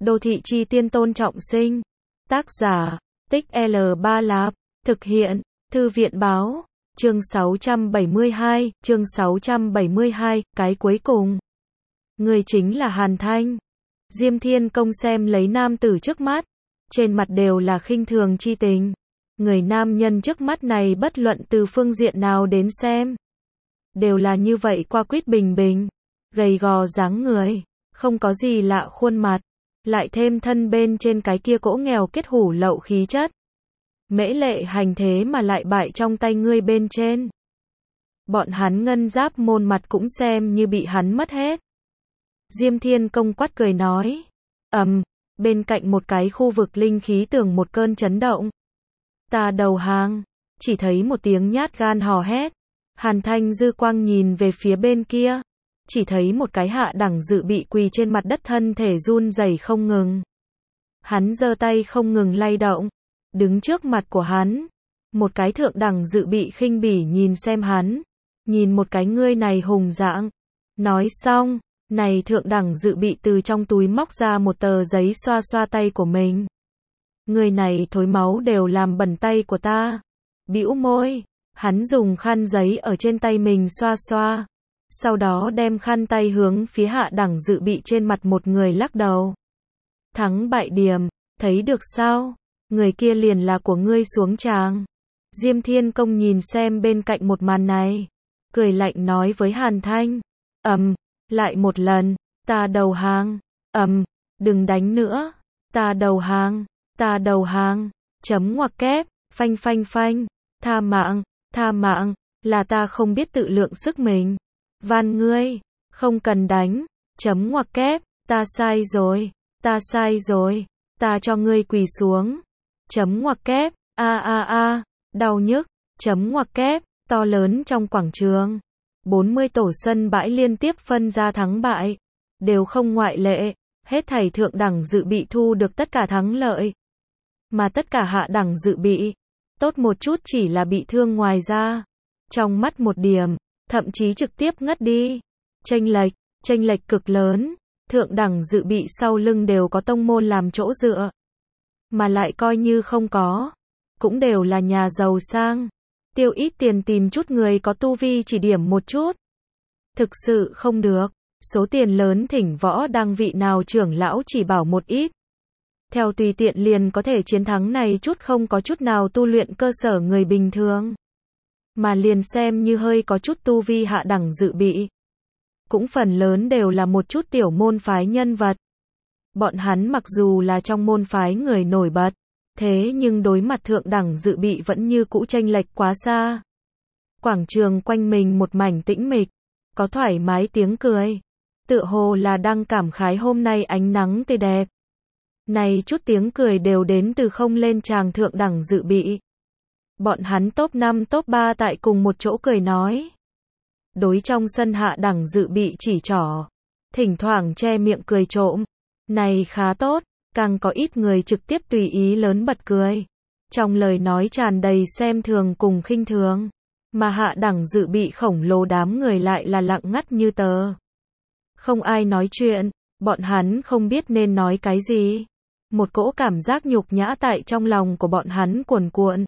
Đô thị chi tiên Tôn Trọng Sinh. Tác giả, Tích L3 Lạp. Thực hiện, Thư viện báo. Chương 672, cái cuối cùng. Người chính là Hàn Thanh. Diêm Thiên Công xem lấy nam tử trước mắt, trên mặt đều là khinh thường chi tình. Người nam nhân trước mắt này bất luận từ phương diện nào đến xem, đều là như vậy qua quýt bình bình, gầy gò dáng người, không có gì lạ khuôn mặt, lại thêm thân bên trên cái kia cỗ nghèo kết hủ lậu khí chất. Mễ lệ hành thế mà lại bại trong tay ngươi bên trên. Bọn hắn ngân giáp môn mặt cũng xem như bị hắn mất hết. Diêm Thiên Công quát cười nói. Bên cạnh một cái khu vực linh khí tường một cơn chấn động. Ta đầu hàng. Chỉ thấy một tiếng nhát gan hò hét. Hàn Thanh dư quang nhìn về phía bên kia. Chỉ thấy một cái hạ đẳng dự bị quỳ trên mặt đất, thân thể run rẩy không ngừng. Hắn giơ tay không ngừng lay động. Đứng trước mặt của hắn, một cái thượng đẳng dự bị khinh bỉ nhìn xem hắn. Nhìn một cái ngươi này hùng dạng. Nói xong, này thượng đẳng dự bị từ trong túi móc ra một tờ giấy xoa xoa tay của mình. Người này thối máu đều làm bẩn tay của ta. Bĩu môi, hắn dùng khăn giấy ở trên tay mình xoa xoa. Sau đó đem khăn tay hướng phía hạ đẳng dự bị trên mặt một người lắc đầu. Thắng bại điểm, thấy được sao? Người kia liền là của ngươi xuống tràng. Diêm Thiên Công nhìn xem bên cạnh một màn này, cười lạnh nói với Hàn Thanh. Lại một lần, ta đầu hàng. Đừng đánh nữa. Ta đầu hàng. Chấm ngoặc kép, phanh phanh phanh. Tha mạng, là ta không biết tự lượng sức mình. Van ngươi, không cần đánh. Chấm ngoặc kép, ta sai rồi. Ta cho ngươi quỳ xuống. Chấm ngoặc kép, đau nhức. Chấm ngoặc kép, to lớn trong quảng trường. 40 tổ sân bãi liên tiếp phân ra thắng bại, đều không ngoại lệ, hết thảy thượng đẳng dự bị thu được tất cả thắng lợi. Mà tất cả hạ đẳng dự bị, tốt một chút chỉ là bị thương ngoài ra. Trong mắt một điểm, thậm chí trực tiếp ngất đi. Chênh lệch cực lớn, thượng đẳng dự bị sau lưng đều có tông môn làm chỗ dựa. Mà lại coi như không có, cũng đều là nhà giàu sang. Tiêu ít tiền tìm chút người có tu vi chỉ điểm một chút. Thực sự không được, số tiền lớn thỉnh võ đăng vị nào trưởng lão chỉ bảo một ít. Theo tùy tiện liền có thể chiến thắng này chút không có chút nào tu luyện cơ sở người bình thường. Mà liền xem như hơi có chút tu vi hạ đẳng dự bị, cũng phần lớn đều là một chút tiểu môn phái nhân vật. Bọn hắn mặc dù là trong môn phái người nổi bật, thế nhưng đối mặt thượng đẳng dự bị vẫn như cũ chênh lệch quá xa. Quảng trường quanh mình một mảnh tĩnh mịch, có thoải mái tiếng cười. Tựa hồ là đang cảm khái hôm nay ánh nắng tươi đẹp. Này chút tiếng cười đều đến từ không lên tràng thượng đẳng dự bị. Bọn hắn top 5 top 3 tại cùng một chỗ cười nói. Đối trong sân hạ đẳng dự bị chỉ trỏ, thỉnh thoảng che miệng cười trộm. Này khá tốt. Càng có ít người trực tiếp tùy ý lớn bật cười. Trong lời nói tràn đầy xem thường cùng khinh thường. Mà hạ đẳng dự bị khổng lồ đám người lại là lặng ngắt như tờ. Không ai nói chuyện, bọn hắn không biết nên nói cái gì. Một cỗ cảm giác nhục nhã tại trong lòng của bọn hắn cuồn cuộn.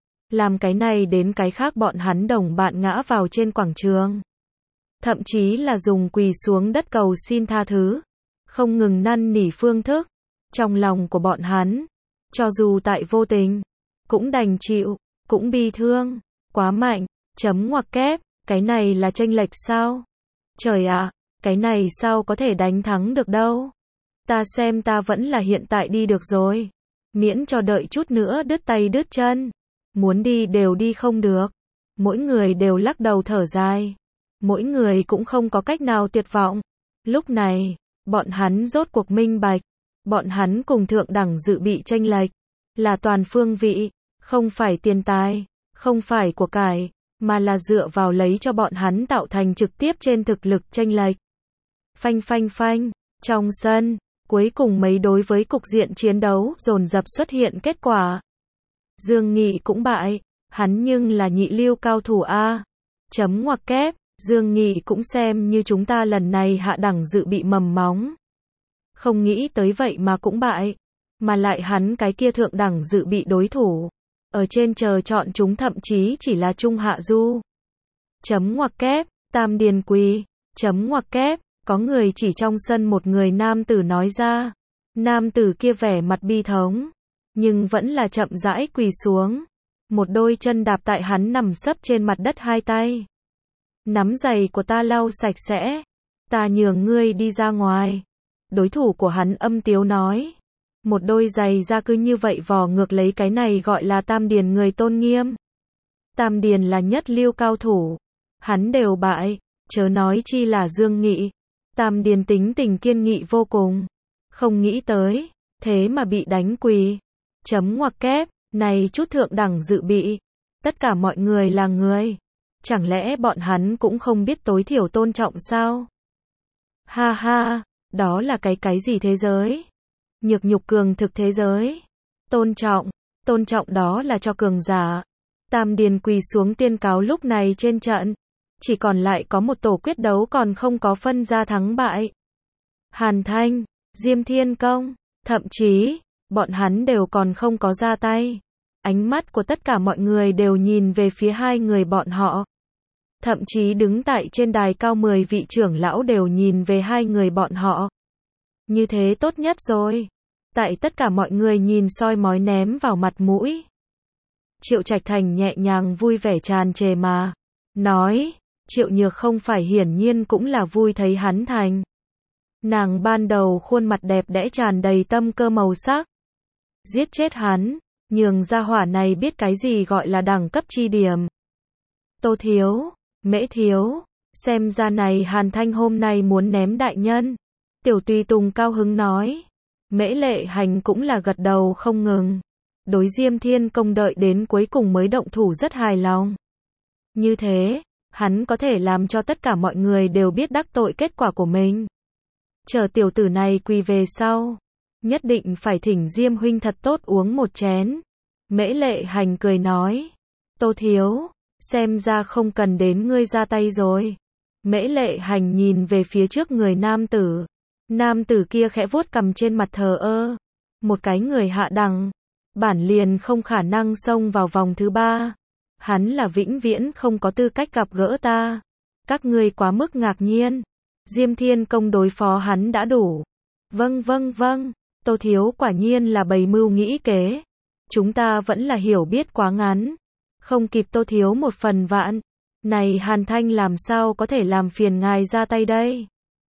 Làm cái này đến cái khác bọn hắn đồng bạn ngã vào trên quảng trường. Thậm chí là dùng quỳ xuống đất cầu xin tha thứ. Không ngừng năn nỉ phương thức. Trong lòng của bọn hắn, cho dù tại vô tình, cũng đành chịu, cũng bi thương, quá mạnh, chấm ngoặc kép, cái này là chênh lệch sao? Trời ạ, cái này sao có thể đánh thắng được đâu? Ta xem ta vẫn là hiện tại đi được rồi, miễn cho đợi chút nữa đứt tay đứt chân, muốn đi đều đi không được. Mỗi người đều lắc đầu thở dài, mỗi người cũng không có cách nào tuyệt vọng. Lúc này, bọn hắn rốt cuộc minh bạch. Bọn hắn cùng thượng đẳng dự bị chênh lệch, là toàn phương vị, không phải tiền tài, không phải của cải, mà là dựa vào lấy cho bọn hắn tạo thành trực tiếp trên thực lực chênh lệch. Phanh phanh phanh, trong sân, cuối cùng mấy đối với cục diện chiến đấu dồn dập xuất hiện kết quả. Dương Nghị cũng bại, hắn nhưng là nhị lưu cao thủ A. Chấm ngoặc kép, Dương Nghị cũng xem như chúng ta lần này hạ đẳng dự bị mầm móng. Không nghĩ tới vậy mà cũng bại. Mà lại hắn cái kia thượng đẳng dự bị đối thủ. Ở trên chờ chọn chúng thậm chí chỉ là trung hạ du. Chấm ngoặc kép, Tam Điền quỳ. Chấm ngoặc kép, có người chỉ trong sân một người nam tử nói ra. Nam tử kia vẻ mặt bi thống. Nhưng vẫn là chậm rãi quỳ xuống. Một đôi chân đạp tại hắn nằm sấp trên mặt đất hai tay. Nắm giày của ta lau sạch sẽ. Ta nhường ngươi đi ra ngoài. Đối thủ của hắn âm tiếu nói. Một đôi giày ra cứ như vậy vò ngược lấy cái này gọi là Tam Điền người tôn nghiêm. Tam Điền là nhất lưu cao thủ. Hắn đều bại, chớ nói chi là Dương Nghị. Tam Điền tính tình kiên nghị vô cùng. Không nghĩ tới, thế mà bị đánh quỳ. Chấm ngoặc kép, này chút thượng đẳng dự bị. Tất cả mọi người là người. Chẳng lẽ bọn hắn cũng không biết tối thiểu tôn trọng sao? Ha ha, đó là cái gì thế giới? Nhược nhục cường thực thế giới. Tôn trọng đó là cho cường giả. Tam Điền quỳ xuống tuyên cáo lúc này trên trận. Chỉ còn lại có một tổ quyết đấu còn không có phân ra thắng bại. Hàn Thanh, Diêm Thiên Công, thậm chí, bọn hắn đều còn không có ra tay. Ánh mắt của tất cả mọi người đều nhìn về phía hai người bọn họ. Thậm chí đứng tại trên đài cao 10 vị trưởng lão đều nhìn về hai người bọn họ. Như thế tốt nhất rồi. Tại tất cả mọi người nhìn soi mói ném vào mặt mũi. Triệu Trạch Thành nhẹ nhàng vui vẻ tràn trề mà. Nói, Triệu Nhược không phải hiển nhiên cũng là vui thấy hắn thành. Nàng ban đầu khuôn mặt đẹp đẽ tràn đầy tâm cơ màu sắc. Giết chết hắn, nhường gia hỏa này biết cái gì gọi là đẳng cấp chi điểm. Tô thiếu, Mễ thiếu, xem ra này Hàn Thanh hôm nay muốn ném đại nhân. Tiểu Tùy Tùng cao hứng nói. Mễ Lệ Hành cũng là gật đầu không ngừng. Đối Diêm Thiên Công đợi đến cuối cùng mới động thủ rất hài lòng. Như thế, hắn có thể làm cho tất cả mọi người đều biết đắc tội kết quả của mình. Chờ tiểu tử này quỳ về sau, nhất định phải thỉnh Diêm huynh thật tốt uống một chén. Mễ Lệ Hành cười nói. Tô thiếu, xem ra không cần đến ngươi ra tay rồi. Mễ Lệ Hành nhìn về phía trước người nam tử. Nam tử kia khẽ vuốt cằm trên mặt thờ ơ. Một cái người hạ đẳng. Bản liền không khả năng xông vào vòng thứ 3. Hắn là vĩnh viễn không có tư cách gặp gỡ ta. Các ngươi quá mức ngạc nhiên. Diêm Thiên Công đối phó hắn đã đủ. Vâng. Tô thiếu quả nhiên là bày mưu nghĩ kế. Chúng ta vẫn là hiểu biết quá ngắn. Không kịp Tô thiếu một phần vạn. Này Hàn Thanh làm sao có thể làm phiền ngài ra tay đây?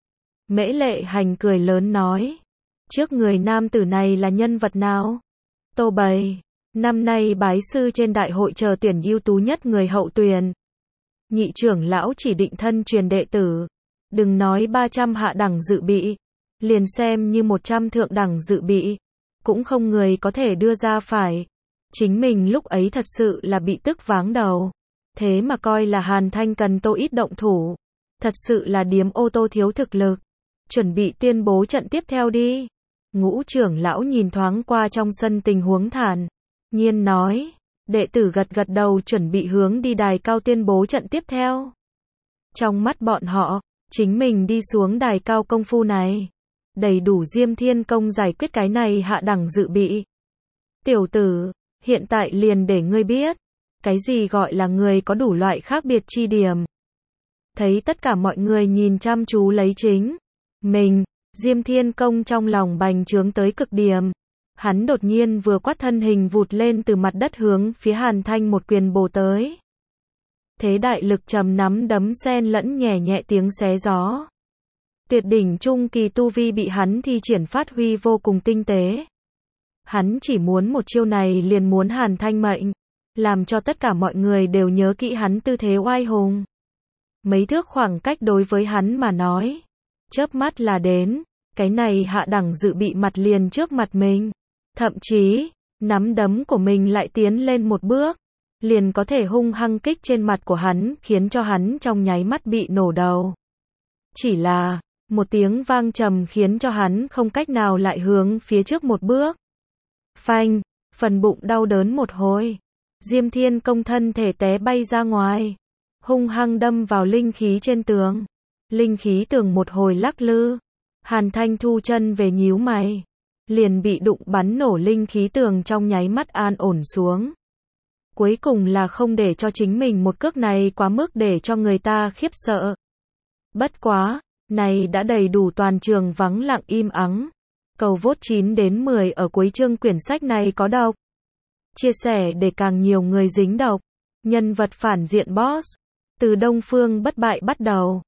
Mễ Lệ Hành cười lớn nói. Trước người nam tử này là nhân vật nào? Tô Bày. Năm nay bái sư trên đại hội chờ tuyển ưu tú nhất người hậu tuyển. Nhị trưởng lão chỉ định thân truyền đệ tử. Đừng nói 300 hạ đẳng dự bị. Liền xem như 100 thượng đẳng dự bị. Cũng không người có thể đưa ra phải. Chính mình lúc ấy thật sự là bị tức váng đầu. Thế mà coi là Hàn Thanh cần Tô ít động thủ. Thật sự là điếm ô tô thiếu thực lực. Chuẩn bị tuyên bố trận tiếp theo đi. Ngũ trưởng lão nhìn thoáng qua trong sân tình huống thản nhiên nói. Đệ tử gật đầu chuẩn bị hướng đi đài cao tuyên bố trận tiếp theo. Trong mắt bọn họ, chính mình đi xuống đài cao công phu này. Đầy đủ Diêm Thiên Công giải quyết cái này hạ đẳng dự bị. Tiểu tử, hiện tại liền để ngươi biết. Cái gì gọi là người có đủ loại khác biệt chi điểm. Thấy tất cả mọi người nhìn chăm chú lấy chính mình, Diêm Thiên Công trong lòng bành trướng tới cực điểm. Hắn đột nhiên vừa quát thân hình vụt lên từ mặt đất hướng phía Hàn Thanh một quyền bổ tới. Thế đại lực trầm nắm đấm xen lẫn nhẹ nhẹ tiếng xé gió. Tuyệt đỉnh trung kỳ tu vi bị hắn thi triển phát huy vô cùng tinh tế. Hắn chỉ muốn một chiêu này liền muốn Hàn Thanh mệnh, làm cho tất cả mọi người đều nhớ kỹ hắn tư thế oai hùng. Mấy thước khoảng cách đối với hắn mà nói, chớp mắt là đến, cái này hạ đẳng dự bị mặt liền trước mặt mình. Thậm chí, nắm đấm của mình lại tiến lên một bước, liền có thể hung hăng kích trên mặt của hắn, khiến cho hắn trong nháy mắt bị nổ đầu. Chỉ là, một tiếng vang trầm khiến cho hắn không cách nào lại hướng phía trước một bước. Phanh, phần bụng đau đớn một hồi. Diêm Thiên Công thân thể té bay ra ngoài, hung hăng đâm vào linh khí trên tường. Linh khí tường một hồi lắc lư, Hàn Thanh thu chân về nhíu mày. Liền bị đụng bắn nổ linh khí tường trong nháy mắt an ổn xuống. Cuối cùng là không để cho chính mình một cước này quá mức để cho người ta khiếp sợ. Bất quá, này đã đầy đủ toàn trường vắng lặng im ắng. Cầu vote 9 đến 10 ở cuối chương quyển sách này có độc. Chia sẻ để càng nhiều người dính độc. Nhân vật phản diện boss. Từ Đông Phương bất bại bắt đầu.